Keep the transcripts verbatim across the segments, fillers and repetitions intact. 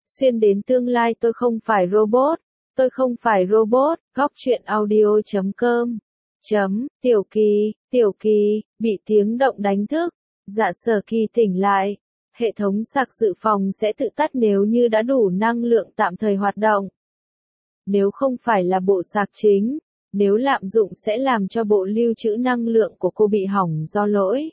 xuyên đến tương lai tôi không phải robot, tôi không phải robot, góc truyện audio chấm com. Chấm, Tiểu Kỳ, Tiểu Kỳ, bị tiếng động đánh thức. Dạ Sở Kỳ tỉnh lại. Hệ thống sạc dự phòng sẽ tự tắt nếu như đã đủ năng lượng tạm thời hoạt động. Nếu không phải là bộ sạc chính, nếu lạm dụng sẽ làm cho bộ lưu trữ năng lượng của cô bị hỏng do lỗi.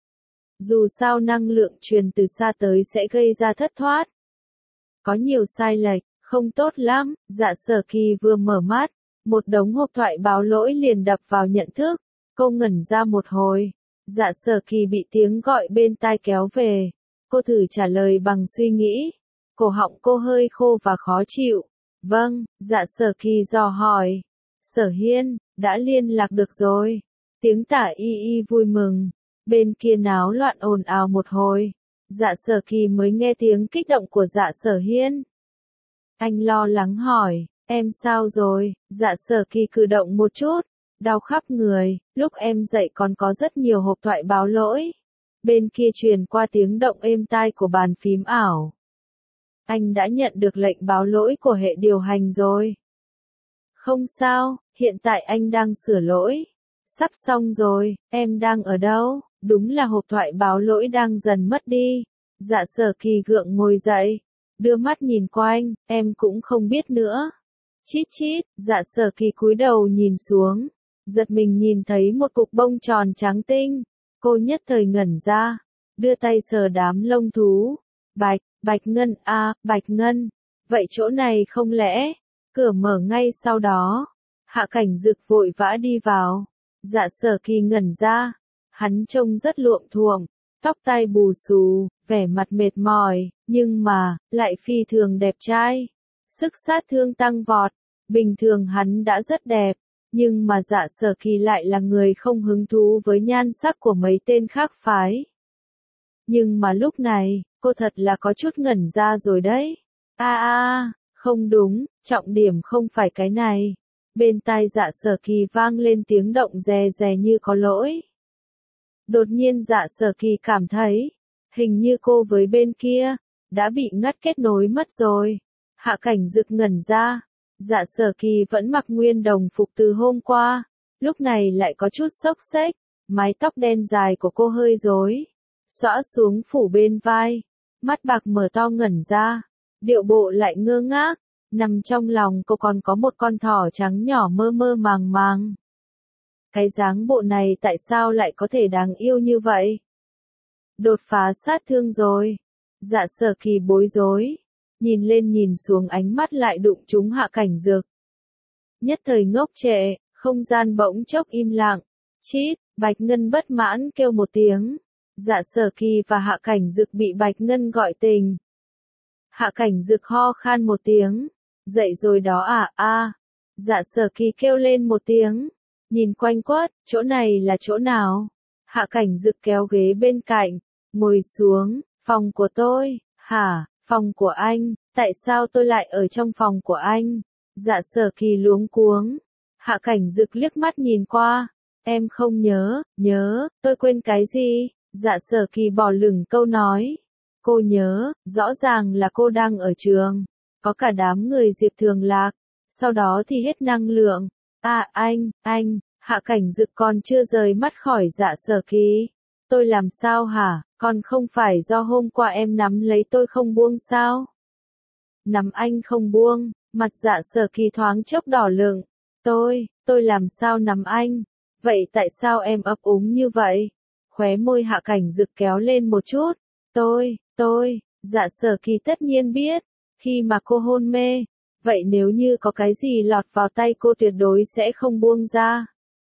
Dù sao năng lượng truyền từ xa tới sẽ gây ra thất thoát. Có nhiều sai lệch, không tốt lắm. Dạ Sở Kỳ vừa mở mắt, một đống hộp thoại báo lỗi liền đập vào nhận thức. Cô ngẩn ra một hồi. Dạ Sở Kỳ bị tiếng gọi bên tai kéo về. Cô thử trả lời bằng suy nghĩ. Cổ họng cô hơi khô và khó chịu. Vâng, Dạ Sở Kỳ dò hỏi. Sở Hiên, đã liên lạc được rồi. Tiếng Tả Y Y vui mừng. Bên kia náo loạn ồn ào một hồi. Dạ Sở Kỳ mới nghe tiếng kích động của Dạ Sở Hiên. Anh lo lắng hỏi, em sao rồi? Dạ Sở Kỳ cử động một chút, đau khắp người, lúc em dậy còn có rất nhiều hộp thoại báo lỗi. Bên kia truyền qua tiếng động êm tai của bàn phím ảo. Anh đã nhận được lệnh báo lỗi của hệ điều hành rồi. Không sao, hiện tại anh đang sửa lỗi. Sắp xong rồi, em đang ở đâu? Đúng là hộp thoại báo lỗi đang dần mất đi. Dạ Sở Kỳ gượng ngồi dậy, đưa mắt nhìn quanh, em cũng không biết nữa. Chít chít, Dạ Sở Kỳ cúi đầu nhìn xuống, giật mình nhìn thấy một cục bông tròn trắng tinh. Cô nhất thời ngẩn ra, đưa tay sờ đám lông thú. Bạch, Bạch Ngân à, Bạch Ngân. Vậy chỗ này không lẽ? Cửa mở ngay sau đó. Hạ Cảnh Dực vội vã đi vào. Dạ Sở Kỳ ngẩn ra. Hắn trông rất luộm thuộm, tóc tai bù xù, vẻ mặt mệt mỏi, nhưng mà, lại phi thường đẹp trai. Sức sát thương tăng vọt, bình thường hắn đã rất đẹp, nhưng mà Dạ Sở Kỳ lại là người không hứng thú với nhan sắc của mấy tên khác phái. Nhưng mà lúc này, cô thật là có chút ngẩn ra rồi đấy. A a, không đúng, trọng điểm không phải cái này. Bên tai Dạ Sở Kỳ vang lên tiếng động rè rè như có lỗi. Đột nhiên Dạ Sở Kỳ cảm thấy, hình như cô với bên kia, đã bị ngắt kết nối mất rồi. Hạ Cảnh Dực ngẩn ra, Dạ Sở Kỳ vẫn mặc nguyên đồng phục từ hôm qua, lúc này lại có chút xốc xếch, mái tóc đen dài của cô hơi rối, xõa xuống phủ bên vai, mắt bạc mở to ngẩn ra, điệu bộ lại ngơ ngác, nằm trong lòng cô còn có một con thỏ trắng nhỏ mơ mơ màng màng. Cái dáng bộ này tại sao lại có thể đáng yêu như vậy? Đột phá sát thương rồi. Dạ Sở Kỳ bối rối. Nhìn lên nhìn xuống ánh mắt lại đụng trúng Hạ Cảnh Dực. Nhất thời ngốc trệ, không gian bỗng chốc im lặng. Chít, Bạch Ngân bất mãn kêu một tiếng. Dạ Sở Kỳ và Hạ Cảnh Dực bị Bạch Ngân gọi tình. Hạ Cảnh Dực ho khan một tiếng. Dậy rồi đó à, a. Dạ Sở Kỳ kêu lên một tiếng. Nhìn quanh quất, chỗ này là chỗ nào? Hạ Cảnh Dực kéo ghế bên cạnh, ngồi xuống, phòng của tôi, hả, phòng của anh, tại sao tôi lại ở trong phòng của anh? Dạ Sở Kỳ luống cuống. Hạ Cảnh Dực liếc mắt nhìn qua, em không nhớ, nhớ, tôi quên cái gì? Dạ Sở Kỳ bỏ lửng câu nói. Cô nhớ, rõ ràng là cô đang ở trường, có cả đám người Diệp Thường Lạc, sau đó thì hết năng lượng. À anh, anh, Hạ Cảnh Dực còn chưa rời mắt khỏi Dạ Sở Kỳ. Tôi làm sao hả, còn không phải do hôm qua em nắm lấy tôi không buông sao? Nắm anh không buông, mặt Dạ Sở Kỳ thoáng chốc đỏ lựng. Tôi, tôi làm sao nắm anh? Vậy tại sao em ấp úng như vậy? Khóe môi Hạ Cảnh Dực kéo lên một chút. Tôi, tôi, Dạ Sở Kỳ tất nhiên biết, khi mà cô hôn mê. Vậy nếu như có cái gì lọt vào tay cô tuyệt đối sẽ không buông ra.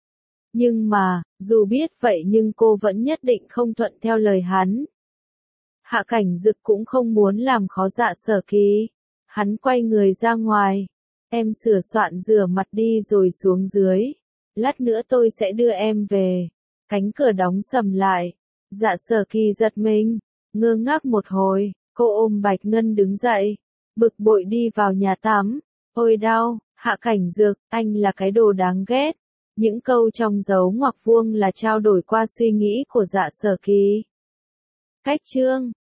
Nhưng mà, dù biết vậy nhưng cô vẫn nhất định không thuận theo lời hắn. Hạ Cảnh Dực cũng không muốn làm khó Dạ Sở Kỳ. Hắn quay người ra ngoài. Em sửa soạn rửa mặt đi rồi xuống dưới. Lát nữa tôi sẽ đưa em về. Cánh cửa đóng sầm lại. Dạ Sở Kỳ giật mình, ngơ ngác một hồi, cô ôm Bạch Ngân đứng dậy. Bực bội đi vào nhà tắm. Ôi đau, Hạ Cảnh Dực, anh là cái đồ đáng ghét. Những câu trong dấu ngoặc vuông là trao đổi qua suy nghĩ của Dạ Sở Kỳ. Cách chương